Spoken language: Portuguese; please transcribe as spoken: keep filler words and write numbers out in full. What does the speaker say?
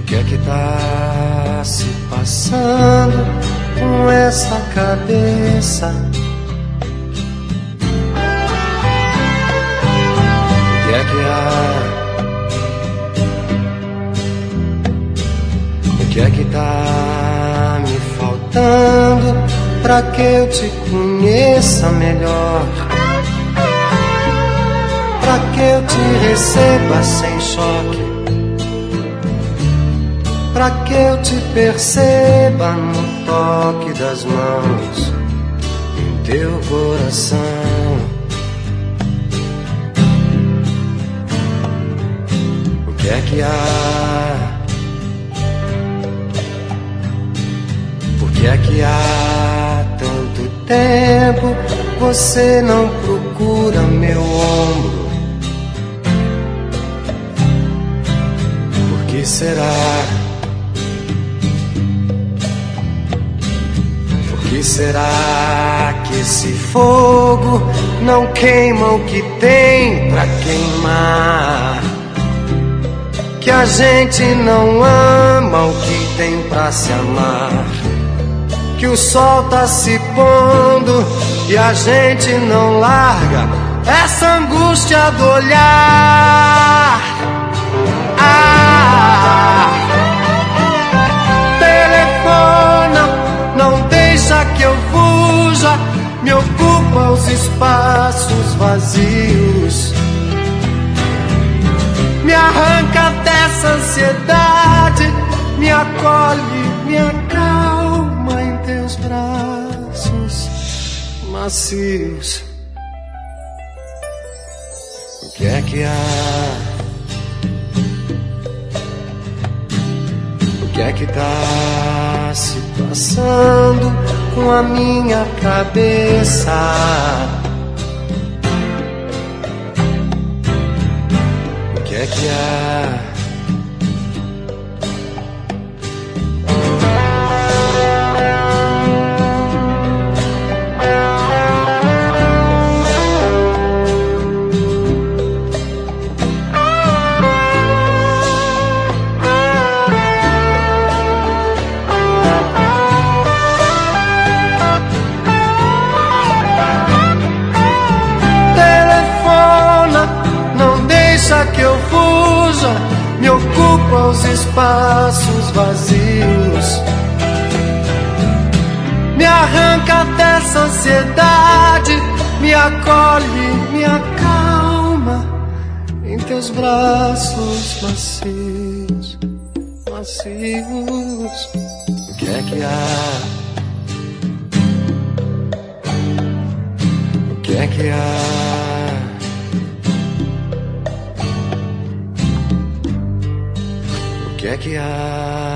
que é que tá se passando com essa cabeça? O que é que há? O que é que tá me faltando pra que eu te conheça melhor? Pra que eu te receba sem choque? Pra que eu te perceba no toque das mãos em teu coração? O que é que há? Por que é que há tanto tempo você não procura meu ombro? Por que será? Por que será que esse fogo não queima o que tem pra queimar? Que a gente não ama o que tem pra se amar? Que o sol tá se pondo e a gente não larga essa angústia do olhar. Ah, telefona, não deixa que eu fuja, me ocupa os espaços vazios, me arranca dessa ansiedade, me acolhe, me acalma em teus braços macios. O que é que há? O que é que tá se passando com a minha cabeça? O que é que há? Que eu fuja, me ocupa os espaços vazios, me arranca dessa ansiedade, me acolhe, me acalma em teus braços macios, macios. O que é que há? O que é que há? O que é que há?